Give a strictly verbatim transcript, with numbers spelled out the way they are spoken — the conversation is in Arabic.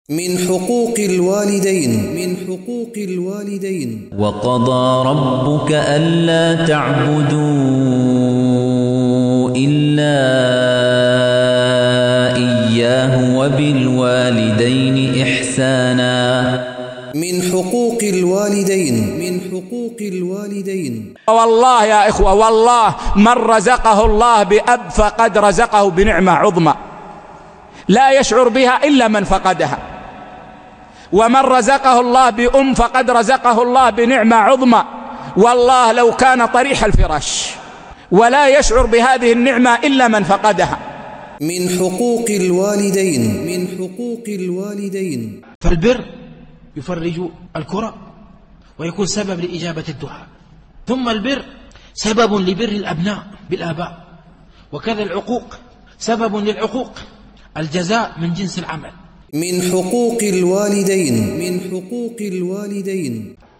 من حقوق الوالدين من حقوق الوالدين وقضى ربك ألا تعبدوا إلا إياه وبالوالدين إحسانا. من حقوق الوالدين من حقوق الوالدين والله يا إخوة، والله من رزقه الله بأب فقد رزقه بنعمة عظمى لا يشعر بها إلا من فقدها، ومن رزقه الله بأم فقد رزقه الله بنعمة عظمى، والله لو كان طريح الفراش ولا يشعر بهذه النعمة إلا من فقدها. من حقوق الوالدين من حقوق الوالدين فالبر يفرج الكرة ويكون سبب لإجابة الدعاء، ثم البر سبب لبر الأبناء بالآباء، وكذا العقوق سبب للعقوق، الجزاء من جنس العمل. من حقوق الوالدين من حقوق الوالدين